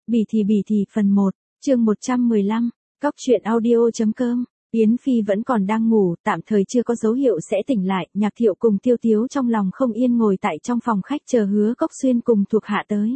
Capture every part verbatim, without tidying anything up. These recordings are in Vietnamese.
Bỉ thì bỉ thì phần một, chương một trăm mười lăm, cóc truyện audio.com. Yến Phi vẫn còn đang ngủ, tạm thời chưa có dấu hiệu sẽ tỉnh lại, Nhạc Thiệu cùng Tiêu Tiếu trong lòng không yên ngồi tại trong phòng khách chờ Hứa Cốc Xuyên cùng thuộc hạ tới.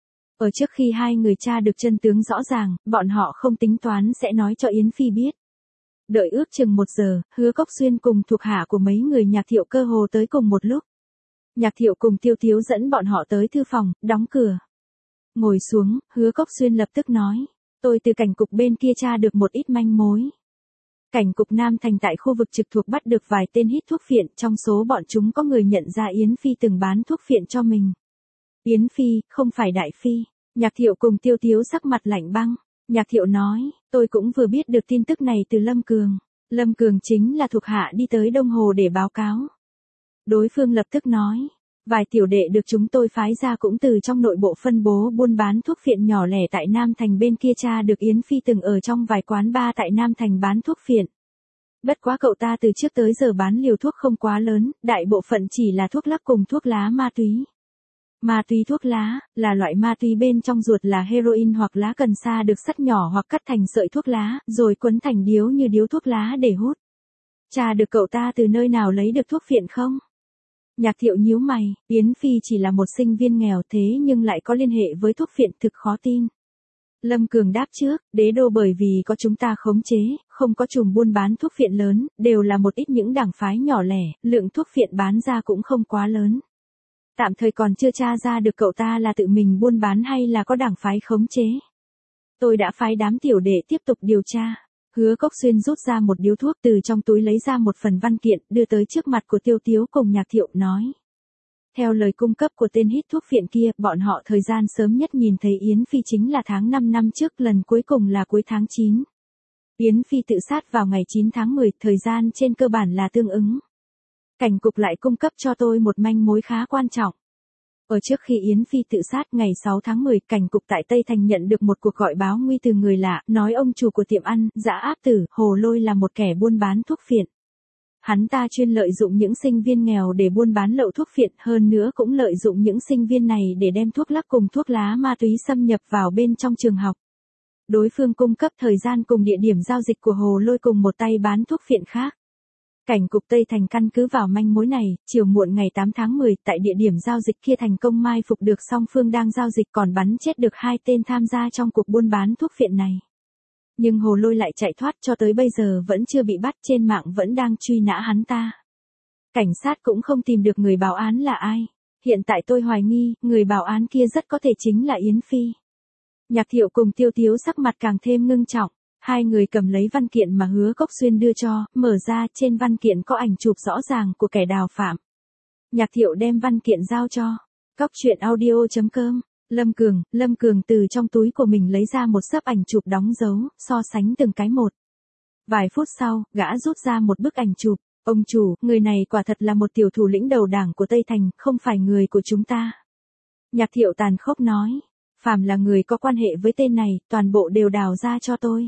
Ở trước khi hai người tra được chân tướng rõ ràng, bọn họ không tính toán sẽ nói cho Yến Phi biết. Đợi ước chừng một giờ, Hứa Cốc Xuyên cùng thuộc hạ của mấy người Nhạc Thiệu cơ hồ tới cùng một lúc. Nhạc Thiệu cùng Tiêu Tiếu dẫn bọn họ tới thư phòng, đóng cửa. Ngồi xuống, Hứa Cốc Xuyên lập tức nói, tôi từ cảnh cục bên kia tra được một ít manh mối. Cảnh cục Nam Thành tại khu vực trực thuộc bắt được vài tên hít thuốc phiện, trong số bọn chúng có người nhận ra Yến Phi từng bán thuốc phiện cho mình. Yến Phi, không phải Đại Phi. Nhạc Thiệu cùng Tiêu Tiếu sắc mặt lạnh băng. Nhạc Thiệu nói, tôi cũng vừa biết được tin tức này từ Lâm Cường. Lâm Cường chính là thuộc hạ đi tới Đông Hồ để báo cáo. Đối phương lập tức nói, vài tiểu đệ được chúng tôi phái ra cũng từ trong nội bộ phân bố buôn bán thuốc phiện nhỏ lẻ tại Nam Thành bên kia tra được Yến Phi từng ở trong vài quán bar tại Nam Thành bán thuốc phiện. Bất quá cậu ta từ trước tới giờ bán liều thuốc không quá lớn, đại bộ phận chỉ là thuốc lắc cùng thuốc lá ma túy. Ma túy thuốc lá, là loại ma túy bên trong ruột là heroin hoặc lá cần sa được cắt nhỏ hoặc cắt thành sợi thuốc lá, rồi quấn thành điếu như điếu thuốc lá để hút. Tra được cậu ta từ nơi nào lấy được thuốc phiện không? Nhạc Thiệu nhíu mày, Yến Phi chỉ là một sinh viên nghèo thế nhưng lại có liên hệ với thuốc phiện thực khó tin. Lâm Cường đáp trước, đế đô bởi vì có chúng ta khống chế, không có chùm buôn bán thuốc phiện lớn, đều là một ít những đảng phái nhỏ lẻ, lượng thuốc phiện bán ra cũng không quá lớn. Tạm thời còn chưa tra ra được cậu ta là tự mình buôn bán hay là có đảng phái khống chế. Tôi đã phái đám tiểu đệ tiếp tục điều tra. Hứa Cốc Xuyên rút ra một điếu thuốc từ trong túi lấy ra một phần văn kiện, đưa tới trước mặt của Tiêu Tiếu cùng Nhạc Thiệu nói. Theo lời cung cấp của tên hít thuốc phiện kia, bọn họ thời gian sớm nhất nhìn thấy Yến Phi chính là tháng năm năm trước, lần cuối cùng là cuối tháng chín. Yến Phi tự sát vào ngày chín tháng mười, thời gian trên cơ bản là tương ứng. Cảnh cục lại cung cấp cho tôi một manh mối khá quan trọng. Ở trước khi Yến Phi tự sát ngày sáu tháng mười, cảnh cục tại Tây Thành nhận được một cuộc gọi báo nguy từ người lạ, nói ông chủ của tiệm ăn, Dã Áp Tử, Hồ Lôi là một kẻ buôn bán thuốc phiện. Hắn ta chuyên lợi dụng những sinh viên nghèo để buôn bán lậu thuốc phiện, hơn nữa cũng lợi dụng những sinh viên này để đem thuốc lắc cùng thuốc lá ma túy xâm nhập vào bên trong trường học. Đối phương cung cấp thời gian cùng địa điểm giao dịch của Hồ Lôi cùng một tay bán thuốc phiện khác. Cảnh cục Tây Thành căn cứ vào manh mối này, chiều muộn ngày tám tháng mười, tại địa điểm giao dịch kia thành công mai phục được song phương đang giao dịch, còn bắn chết được hai tên tham gia trong cuộc buôn bán thuốc phiện này. Nhưng Hồ Lôi lại chạy thoát, cho tới bây giờ vẫn chưa bị bắt, trên mạng vẫn đang truy nã hắn ta. Cảnh sát cũng không tìm được người báo án là ai. Hiện tại tôi hoài nghi, người báo án kia rất có thể chính là Yến Phi. Nhạc Thiệu cùng Tiêu Tiếu sắc mặt càng thêm ngưng trọng. Hai người cầm lấy văn kiện mà Hứa Cốc Xuyên đưa cho, mở ra, trên văn kiện có ảnh chụp rõ ràng của kẻ đào phạm. Nhạc Thiệu đem văn kiện giao cho cóc truyện audio.com. Lâm Cường, Lâm Cường từ trong túi của mình lấy ra một xấp ảnh chụp đóng dấu, so sánh từng cái một. Vài phút sau, gã rút ra một bức ảnh chụp. Ông chủ, người này quả thật là một tiểu thủ lĩnh đầu đảng của Tây Thành, không phải người của chúng ta. Nhạc Thiệu tàn khốc nói, phàm là người có quan hệ với tên này, toàn bộ đều đào ra cho tôi.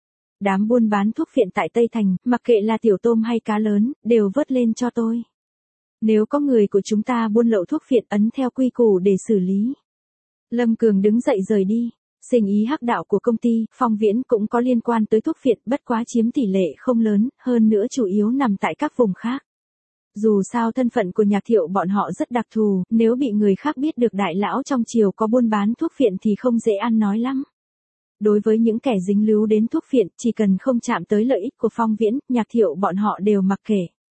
Đám buôn bán thuốc phiện tại Tây Thành, mặc kệ là tiểu tôm hay cá lớn, đều vớt lên cho tôi. Nếu có người của chúng ta buôn lậu thuốc phiện, ấn theo quy củ để xử lý. Lâm Cường đứng dậy rời đi. Sinh ý hắc đạo của công ty Phong Viễn cũng có liên quan tới thuốc phiện, bất quá chiếm tỷ lệ không lớn, hơn nữa chủ yếu nằm tại các vùng khác. Dù sao thân phận của Nhạc Thiệu bọn họ rất đặc thù, nếu bị người khác biết được đại lão trong triều có buôn bán thuốc phiện thì không dễ ăn nói lắm. Đối với những kẻ dính líu đến thuốc phiện, chỉ cần không chạm tới lợi ích của Phong Viễn, Nhạc Thiệu bọn họ đều mặc kệ.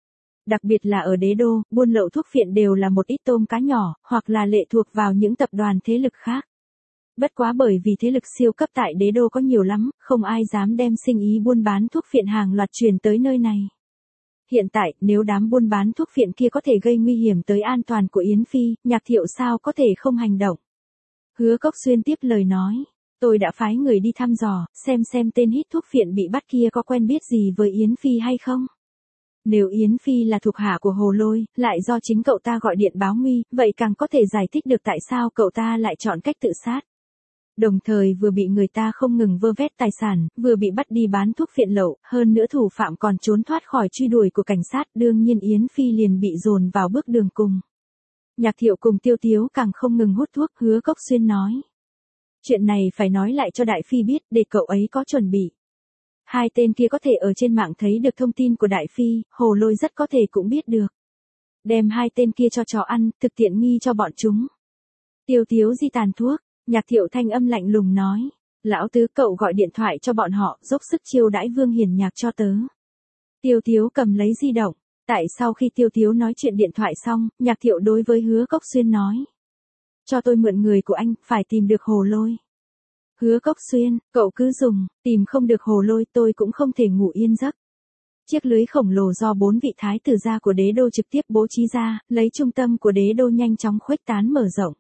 Đặc biệt là ở đế đô, buôn lậu thuốc phiện đều là một ít tôm cá nhỏ, hoặc là lệ thuộc vào những tập đoàn thế lực khác. Bất quá bởi vì thế lực siêu cấp tại đế đô có nhiều lắm, không ai dám đem sinh ý buôn bán thuốc phiện hàng loạt truyền tới nơi này. Hiện tại, nếu đám buôn bán thuốc phiện kia có thể gây nguy hiểm tới an toàn của Yến Phi, Nhạc Thiệu sao có thể không hành động. Hứa Cốc Xuyên tiếp lời nói. Tôi đã phái người đi thăm dò, xem xem tên hít thuốc phiện bị bắt kia có quen biết gì với Yến Phi hay không. Nếu Yến Phi là thuộc hạ của Hồ Lôi, lại do chính cậu ta gọi điện báo nguy, vậy càng có thể giải thích được tại sao cậu ta lại chọn cách tự sát. Đồng thời vừa bị người ta không ngừng vơ vét tài sản, vừa bị bắt đi bán thuốc phiện lậu, hơn nữa thủ phạm còn trốn thoát khỏi truy đuổi của cảnh sát, đương nhiên Yến Phi liền bị dồn vào bước đường cùng. Nhạc Thiệu cùng Tiêu Tiếu càng không ngừng hút thuốc, Hứa Cốc Xuyên nói. Chuyện này phải nói lại cho Đại Phi biết, để cậu ấy có chuẩn bị. Hai tên kia có thể ở trên mạng thấy được thông tin của Đại Phi, Hồ Lôi rất có thể cũng biết được. Đem hai tên kia cho chó ăn, thực tiện nghi cho bọn chúng. Tiêu Tiếu di tàn thuốc, Nhạc Thiệu thanh âm lạnh lùng nói. Lão tứ, cậu gọi điện thoại cho bọn họ, dốc sức chiêu đãi Vương Hiền Nhạc cho tớ. Tiêu Tiếu cầm lấy di động. Tại sau khi Tiêu Tiếu nói chuyện điện thoại xong, Nhạc Thiệu đối với Hứa Cốc Xuyên nói. Cho tôi mượn người của anh, phải tìm được Hồ Lôi. Hứa Cốc Xuyên, cậu cứ dùng, tìm không được Hồ Lôi tôi cũng không thể ngủ yên giấc. Chiếc lưới khổng lồ do bốn vị thái tử gia của đế đô trực tiếp bố trí ra, lấy trung tâm của đế đô nhanh chóng khuếch tán mở rộng.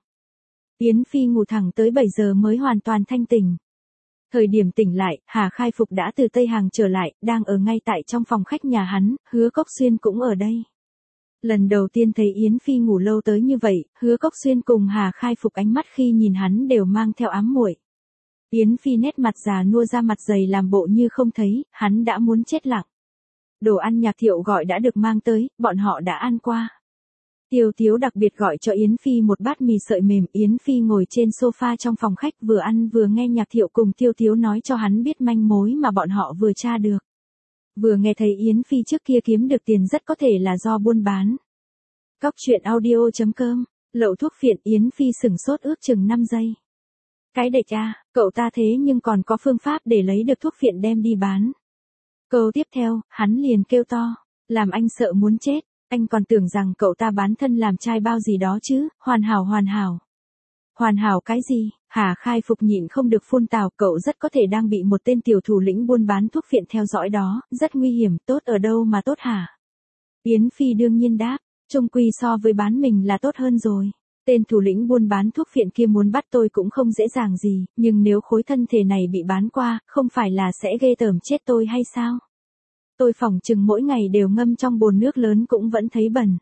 Yến Phi ngủ thẳng tới bảy giờ mới hoàn toàn thanh tỉnh. Thời điểm tỉnh lại, Hà Khai Phục đã từ Tây Hàng trở lại, đang ở ngay tại trong phòng khách nhà hắn, Hứa Cốc Xuyên cũng ở đây. Lần đầu tiên thấy Yến Phi ngủ lâu tới như vậy, Hứa Cốc Xuyên cùng Hà Khai Phục ánh mắt khi nhìn hắn đều mang theo ám muội. Yến Phi nét mặt già nua ra mặt dày làm bộ như không thấy, hắn đã muốn chết lặng. Đồ ăn Nhạc Thiệu gọi đã được mang tới, bọn họ đã ăn qua. Tiêu Tiếu đặc biệt gọi cho Yến Phi một bát mì sợi mềm, Yến Phi ngồi trên sofa trong phòng khách vừa ăn vừa nghe Nhạc Thiệu cùng Tiêu Tiếu nói cho hắn biết manh mối mà bọn họ vừa tra được. Vừa nghe thấy Yến Phi trước kia kiếm được tiền rất có thể là do buôn bán. Cóc truyện audio chấm com, lậu thuốc phiện, Yến Phi sửng sốt ước chừng năm giây. Cái đệch à, cậu ta thế nhưng còn có phương pháp để lấy được thuốc phiện đem đi bán. Câu tiếp theo, hắn liền kêu to, làm anh sợ muốn chết, anh còn tưởng rằng cậu ta bán thân làm trai bao gì đó chứ, hoàn hảo hoàn hảo. Hoàn hảo cái gì, Hà Khai Phục nhịn không được phun tào, cậu rất có thể đang bị một tên tiểu thủ lĩnh buôn bán thuốc phiện theo dõi đó, rất nguy hiểm, tốt ở đâu mà tốt hả? Yến Phi đương nhiên đáp, chung quy so với bán mình là tốt hơn rồi. Tên thủ lĩnh buôn bán thuốc phiện kia muốn bắt tôi cũng không dễ dàng gì, nhưng nếu khối thân thể này bị bán qua, không phải là sẽ ghê tởm chết tôi hay sao? Tôi phỏng chừng mỗi ngày đều ngâm trong bồn nước lớn cũng vẫn thấy bẩn.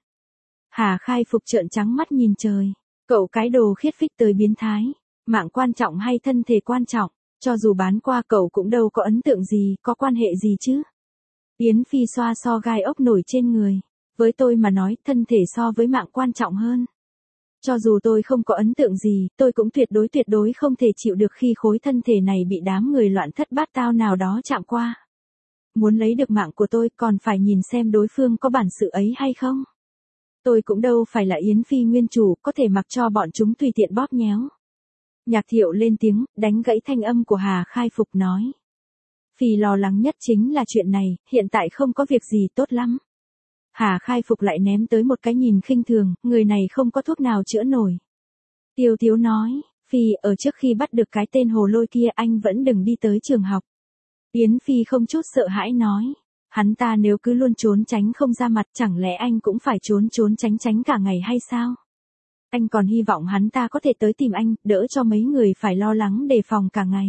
Hà Khai Phục trợn trắng mắt nhìn trời. Cậu cái đồ khiết phích tới biến thái. Mạng quan trọng hay thân thể quan trọng, cho dù bán qua cậu cũng đâu có ấn tượng gì, có quan hệ gì chứ? Yến Phi xoa so gai ốc nổi trên người. Với tôi mà nói, thân thể so với mạng quan trọng hơn. Cho dù tôi không có ấn tượng gì, tôi cũng tuyệt đối tuyệt đối không thể chịu được khi khối thân thể này bị đám người loạn thất bát tao nào đó chạm qua. Muốn lấy được mạng của tôi còn phải nhìn xem đối phương có bản sự ấy hay không. Tôi cũng đâu phải là Yến Phi nguyên chủ, có thể mặc cho bọn chúng tùy tiện bóp nhéo. Nhạc Thiệu lên tiếng, đánh gãy thanh âm của Hà Khai Phục nói. Phi lo lắng nhất chính là chuyện này, hiện tại không có việc gì tốt lắm. Hà Khai Phục lại ném tới một cái nhìn khinh thường, người này không có thuốc nào chữa nổi. Tiêu Tiếu nói, Phi, ở trước khi bắt được cái tên Hồ Lôi kia anh vẫn đừng đi tới trường học. Yến Phi không chút sợ hãi nói, hắn ta nếu cứ luôn trốn tránh không ra mặt chẳng lẽ anh cũng phải trốn trốn tránh tránh cả ngày hay sao? Anh còn hy vọng hắn ta có thể tới tìm anh, đỡ cho mấy người phải lo lắng đề phòng cả ngày.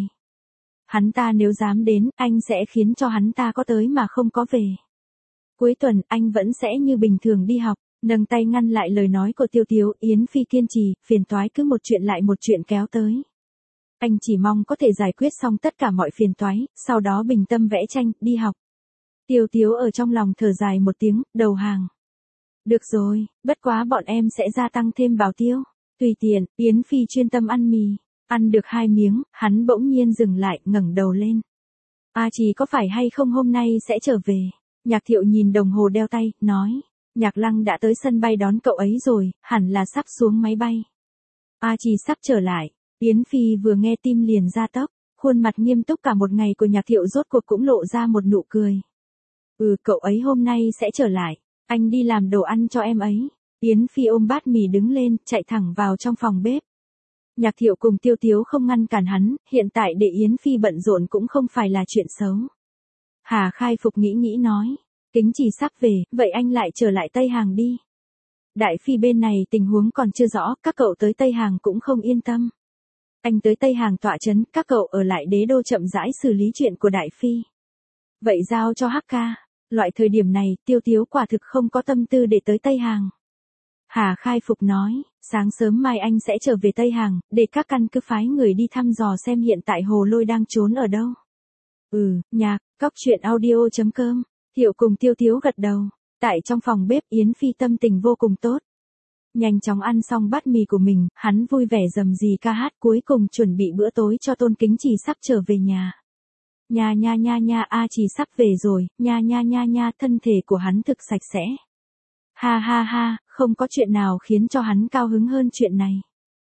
Hắn ta nếu dám đến, anh sẽ khiến cho hắn ta có tới mà không có về. Cuối tuần, anh vẫn sẽ như bình thường đi học, nâng tay ngăn lại lời nói của Tiêu Tiếu, Yến Phi kiên trì, phiền toái cứ một chuyện lại một chuyện kéo tới. Anh chỉ mong có thể giải quyết xong tất cả mọi phiền toái, sau đó bình tâm vẽ tranh, đi học. Tiêu Tiếu ở trong lòng thở dài một tiếng, đầu hàng. Được rồi, bất quá bọn em sẽ gia tăng thêm bảo tiêu. Tùy tiện, Yến Phi chuyên tâm ăn mì. Ăn được hai miếng, hắn bỗng nhiên dừng lại, ngẩng đầu lên. A Trì có phải hay không hôm nay sẽ trở về? Nhạc Thiệu nhìn đồng hồ đeo tay, nói. Nhạc Lăng đã tới sân bay đón cậu ấy rồi, hẳn là sắp xuống máy bay. A Trì sắp trở lại. Yến Phi vừa nghe tim liền ra tốc, khuôn mặt nghiêm túc cả một ngày của Nhạc Thiệu rốt cuộc cũng lộ ra một nụ cười. Ừ, cậu ấy hôm nay sẽ trở lại, anh đi làm đồ ăn cho em ấy. Yến Phi ôm bát mì đứng lên, chạy thẳng vào trong phòng bếp. Nhạc Thiệu cùng Tiêu Tiếu không ngăn cản hắn, hiện tại để Yến Phi bận rộn cũng không phải là chuyện xấu. Hà Khai Phục nghĩ nghĩ nói, Kính Trì sắp về, vậy anh lại trở lại Tây Hàng đi. Đại Phi bên này tình huống còn chưa rõ, các cậu tới Tây Hàng cũng không yên tâm. Anh tới Tây Hàng tọa trấn, các cậu ở lại đế đô chậm rãi xử lý chuyện của Đại Phi. Vậy giao cho Hắc ca, loại thời điểm này, Tiêu Tiếu quả thực không có tâm tư để tới Tây Hàng. Hà Khai Phục nói, sáng sớm mai anh sẽ trở về Tây Hàng, để các căn cứ phái người đi thăm dò xem hiện tại Hồ Lôi đang trốn ở đâu. Ừ, nhạc, cóc truyện audio chấm com, Thiệu cùng Tiêu Tiếu gật đầu. Tại trong phòng bếp Yến Phi tâm tình vô cùng tốt. Nhanh chóng ăn xong bát mì của mình, hắn vui vẻ rầm rì ca hát cuối cùng chuẩn bị bữa tối cho Tôn Kính Trì sắp trở về nhà. Nha nha nha nha A Trì sắp về rồi, nha nha nha nha thân thể của hắn thực sạch sẽ. Ha ha ha, không có chuyện nào khiến cho hắn cao hứng hơn chuyện này.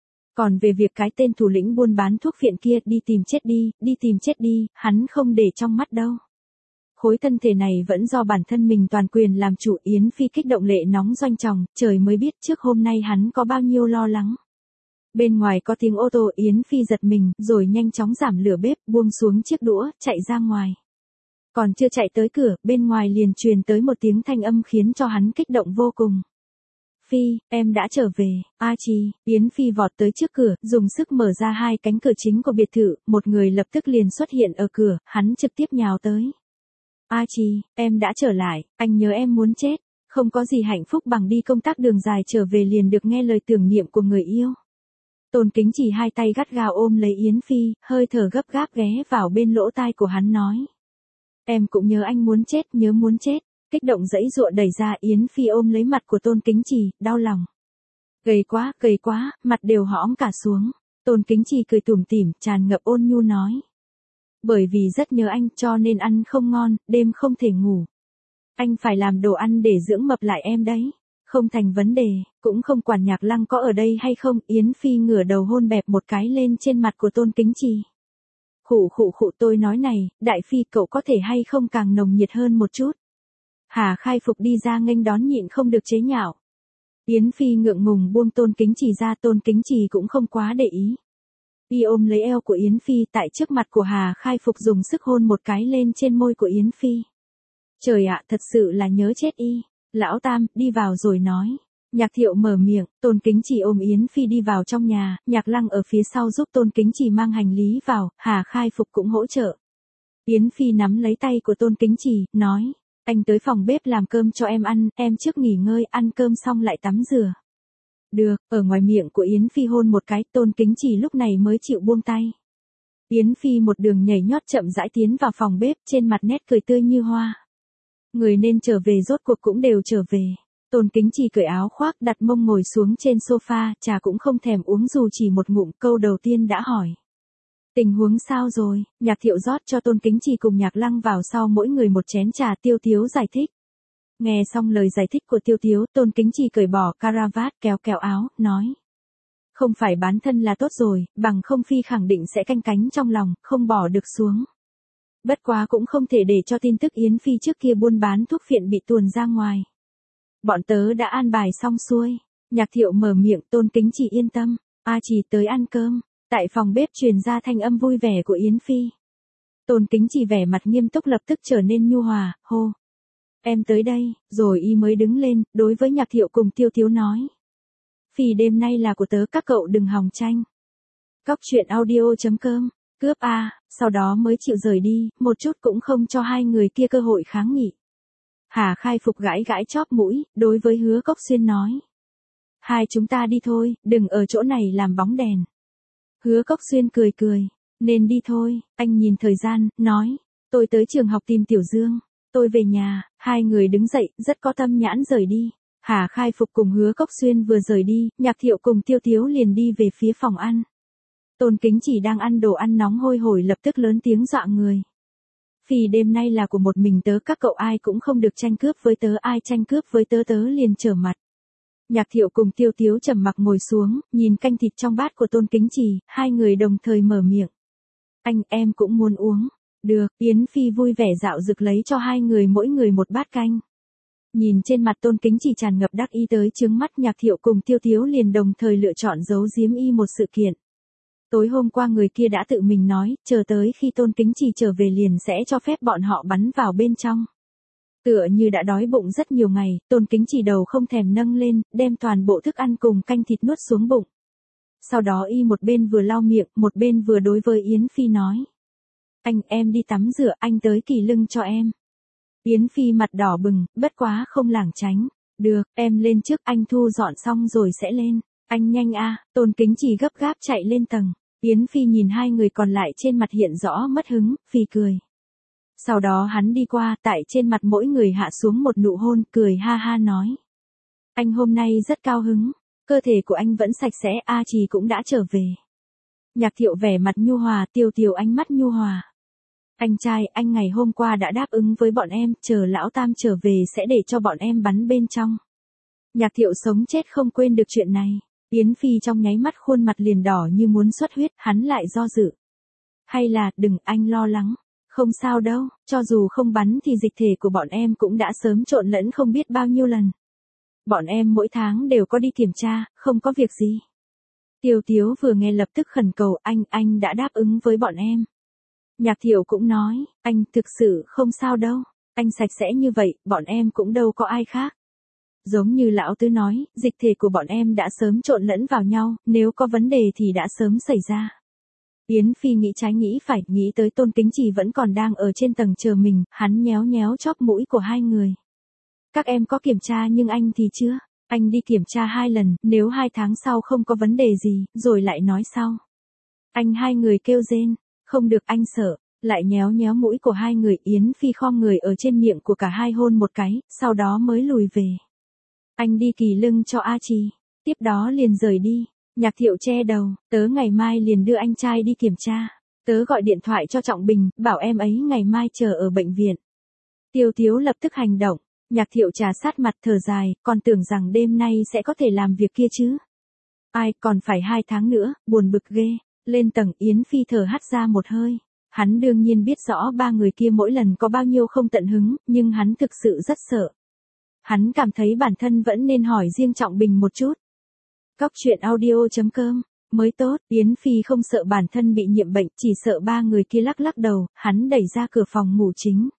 Còn về việc cái tên thủ lĩnh buôn bán thuốc phiện kia đi tìm chết đi, đi tìm chết đi, hắn không để trong mắt đâu. Khối thân thể này vẫn do bản thân mình toàn quyền làm chủ. Yến Phi kích động lệ nóng doanh tròng, trời mới biết trước hôm nay hắn có bao nhiêu lo lắng. Bên ngoài có tiếng ô tô, Yến Phi giật mình, rồi nhanh chóng giảm lửa bếp, buông xuống chiếc đũa, chạy ra ngoài. Còn chưa chạy tới cửa, bên ngoài liền truyền tới một tiếng thanh âm khiến cho hắn kích động vô cùng. Phi, em đã trở về, A Trì. Yến Phi vọt tới trước cửa, dùng sức mở ra hai cánh cửa chính của biệt thự, một người lập tức liền xuất hiện ở cửa, hắn trực tiếp nhào tới. A Trì, em đã trở lại, anh nhớ em muốn chết, không có gì hạnh phúc bằng đi công tác đường dài trở về liền được nghe lời tưởng niệm của người yêu. Tôn Kính Trì hai tay gắt gao ôm lấy Yến Phi, hơi thở gấp gáp ghé vào bên lỗ tai của hắn nói. Em cũng nhớ anh muốn chết, nhớ muốn chết. Kích động dãy dụa đẩy ra Yến Phi ôm lấy mặt của Tôn Kính Trì, đau lòng. Gầy quá, gầy quá, mặt đều hõm cả xuống. Tôn Kính Trì cười tủm tỉm, tràn ngập ôn nhu nói. Bởi vì rất nhớ anh cho nên ăn không ngon, đêm không thể ngủ. Anh phải làm đồ ăn để dưỡng mập lại em đấy. Không thành vấn đề, cũng không quản Nhạc Lăng có ở đây hay không. Yến Phi ngửa đầu hôn bẹp một cái lên trên mặt của Tôn Kính Trì. Khụ khụ khụ tôi nói này, Đại Phi cậu có thể hay không càng nồng nhiệt hơn một chút. Hà Khai Phục đi ra nghênh đón nhịn không được chế nhạo. Yến Phi ngượng ngùng buông Tôn Kính Trì ra, Tôn Kính Trì cũng không quá để ý. Y ôm lấy eo của Yến Phi tại trước mặt của Hà Khai Phục dùng sức hôn một cái lên trên môi của Yến Phi. Trời ạ, thật sự là nhớ chết y. Lão Tam, đi vào rồi nói. Nhạc Thiệu mở miệng, Tôn Kính Trì ôm Yến Phi đi vào trong nhà, Nhạc Lăng ở phía sau giúp Tôn Kính Trì mang hành lý vào, Hà Khai Phục cũng hỗ trợ. Yến Phi nắm lấy tay của Tôn Kính Trì, nói. Anh tới phòng bếp làm cơm cho em ăn, em trước nghỉ ngơi, ăn cơm xong lại tắm rửa. Được, ở ngoài miệng của Yến Phi hôn một cái, Tôn Kính Trì lúc này mới chịu buông tay. Yến Phi một đường nhảy nhót chậm rãi tiến vào phòng bếp, trên mặt nét cười tươi như hoa. Người nên trở về rốt cuộc cũng đều trở về. Tôn Kính Trì cởi áo khoác đặt mông ngồi xuống trên sofa, trà cũng không thèm uống dù chỉ một ngụm, câu đầu tiên đã hỏi. Tình huống sao rồi? Nhạc Thiệu rót cho Tôn Kính Trì cùng Nhạc Lăng vào sau mỗi người một chén trà. Tiêu Tiếu giải thích. Nghe xong lời giải thích của Tiêu Tiếu, Tôn Kính Trì cởi bỏ caravat, kéo kéo áo, nói. Không phải bán thân là tốt rồi, bằng không Phi khẳng định sẽ canh cánh trong lòng, không bỏ được xuống. Bất quá cũng không thể để cho tin tức Yến Phi trước kia buôn bán thuốc phiện bị tuồn ra ngoài. Bọn tớ đã an bài xong xuôi. Nhạc Thiệu mở miệng, Tôn Kính Trì yên tâm. A Trì tới ăn cơm. Tại phòng bếp truyền ra thanh âm vui vẻ của Yến Phi. Tôn Kính Trì vẻ mặt nghiêm túc lập tức trở nên nhu hòa, hô. Em tới đây, rồi y mới đứng lên, đối với Nhạc Thiệu cùng Tiêu Tiếu nói. Phi đêm nay là của tớ, các cậu đừng hòng tranh. Cóc truyện audio chấm com, cướp a, sau đó mới chịu rời đi, một chút cũng không cho hai người kia cơ hội kháng nghị. Hà Khai Phục gãi gãi chóp mũi, đối với Hứa Cốc Xuyên nói. Hai chúng ta đi thôi, đừng ở chỗ này làm bóng đèn. Hứa Cốc Xuyên cười cười, nên đi thôi, anh nhìn thời gian, nói. Tôi tới trường học tìm Tiểu Dương, tôi về nhà, hai người đứng dậy, rất có tâm nhãn rời đi. Hà Khai Phục cùng Hứa Cốc Xuyên vừa rời đi, Nhạc Thiệu cùng Tiêu Tiếu liền đi về phía phòng ăn. Tôn Kính Trì đang ăn đồ ăn nóng hôi hổi lập tức lớn tiếng dọa người. Phi đêm nay là của một mình tớ, các cậu ai cũng không được tranh cướp với tớ, ai tranh cướp với tớ tớ liền trở mặt. Nhạc Thiệu cùng Tiêu Tiếu trầm mặc ngồi xuống, nhìn canh thịt trong bát của Tôn Kính Trì, hai người đồng thời mở miệng. Anh, em cũng muốn uống. Được, Yến Phi vui vẻ dạo dực lấy cho hai người mỗi người một bát canh. Nhìn trên mặt Tôn Kính Trì tràn ngập đắc ý tới chướng mắt, Nhạc Thiệu cùng Tiêu Tiếu liền đồng thời lựa chọn giấu giếm y một sự kiện. Tối hôm qua người kia đã tự mình nói, chờ tới khi Tôn Kính Trì trở về liền sẽ cho phép bọn họ bắn vào bên trong. Tựa như đã đói bụng rất nhiều ngày, Tôn Kính Trì đầu không thèm nâng lên, đem toàn bộ thức ăn cùng canh thịt nuốt xuống bụng. Sau đó y một bên vừa lau miệng, một bên vừa đối với Yến Phi nói. Anh, em đi tắm rửa, anh tới kỳ lưng cho em. Yến Phi mặt đỏ bừng, bất quá không lảng tránh. Được, em lên trước, anh thu dọn xong rồi sẽ lên. Anh nhanh a, Tôn Kính Trì gấp gáp chạy lên tầng. Yến Phi nhìn hai người còn lại trên mặt hiện rõ mất hứng, Phi cười. Sau đó hắn đi qua, tại trên mặt mỗi người hạ xuống một nụ hôn, cười ha ha nói. Anh hôm nay rất cao hứng. Cơ thể của anh vẫn sạch sẽ, A Trì cũng đã trở về. Nhạc Thiệu vẻ mặt nhu hòa, Tiêu Tiếu ánh mắt nhu hòa. Anh trai, anh ngày hôm qua đã đáp ứng với bọn em, chờ lão Tam trở về sẽ để cho bọn em bắn bên trong. Nhạc Thiệu sống chết không quên được chuyện này. Yến Phi trong nháy mắt khuôn mặt liền đỏ như muốn xuất huyết, hắn lại do dự. Hay là, đừng, anh lo lắng. Không sao đâu, cho dù không bắn thì dịch thể của bọn em cũng đã sớm trộn lẫn không biết bao nhiêu lần. Bọn em mỗi tháng đều có đi kiểm tra, không có việc gì. Tiêu Tiếu vừa nghe lập tức khẩn cầu, anh, anh đã đáp ứng với bọn em. Nhạc Thiệu cũng nói, anh thực sự không sao đâu, anh sạch sẽ như vậy, bọn em cũng đâu có ai khác. Giống như lão tứ nói, dịch thể của bọn em đã sớm trộn lẫn vào nhau, nếu có vấn đề thì đã sớm xảy ra. Yến Phi nghĩ trái nghĩ phải, nghĩ tới Tôn Kính Trì vẫn còn đang ở trên tầng chờ mình, hắn nhéo nhéo chóp mũi của hai người. Các em có kiểm tra nhưng anh thì chưa. Anh đi kiểm tra hai lần, nếu hai tháng sau không có vấn đề gì, rồi lại nói sau. Anh hai người kêu rên, không được anh sợ, lại nhéo nhéo mũi của hai người. Yến Phi khom người ở trên miệng của cả hai hôn một cái, sau đó mới lùi về. Anh đi kỳ lưng cho A Trì, tiếp đó liền rời đi. Nhạc Thiệu che đầu, tớ ngày mai liền đưa anh trai đi kiểm tra. Tớ gọi điện thoại cho Trọng Bình, bảo em ấy ngày mai chờ ở bệnh viện. Tiêu Tiếu lập tức hành động. Nhạc Thiệu trà sát mặt thở dài, còn tưởng rằng đêm nay sẽ có thể làm việc kia chứ. Ai, còn phải hai tháng nữa, buồn bực ghê. Lên tầng, Yến Phi thở hắt ra một hơi. Hắn đương nhiên biết rõ ba người kia mỗi lần có bao nhiêu không tận hứng, nhưng hắn thực sự rất sợ. Hắn cảm thấy bản thân vẫn nên hỏi riêng Trọng Bình một chút. Cóc truyện audio chấm com, mới tốt, Yến Phi không sợ bản thân bị nhiễm bệnh, chỉ sợ ba người kia lắc lắc đầu, hắn đẩy ra cửa phòng ngủ chính.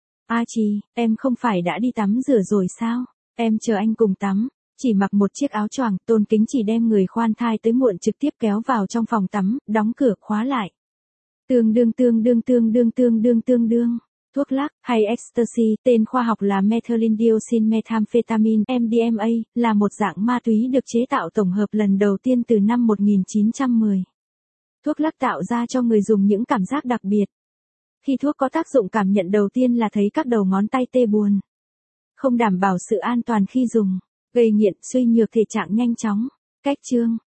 A Trì, em không phải đã đi tắm rửa rồi sao? Em chờ anh cùng tắm. Chỉ mặc một chiếc áo choàng, Tôn Kính Trì đem người khoan thai tới muộn trực tiếp kéo vào trong phòng tắm, đóng cửa khóa lại. Tương đương tương đương tương đương tương đương tương đương. Thuốc lắc, hay ecstasy, tên khoa học là methylindioxin methamphetamine, em đê em a, là một dạng ma túy được chế tạo tổng hợp lần đầu tiên từ năm một nghìn chín trăm mười. Thuốc lắc tạo ra cho người dùng những cảm giác đặc biệt. Khi thuốc có tác dụng cảm nhận đầu tiên là thấy các đầu ngón tay tê buồn. Không đảm bảo sự an toàn khi dùng, gây nghiện, suy nhược thể trạng nhanh chóng. Cách chương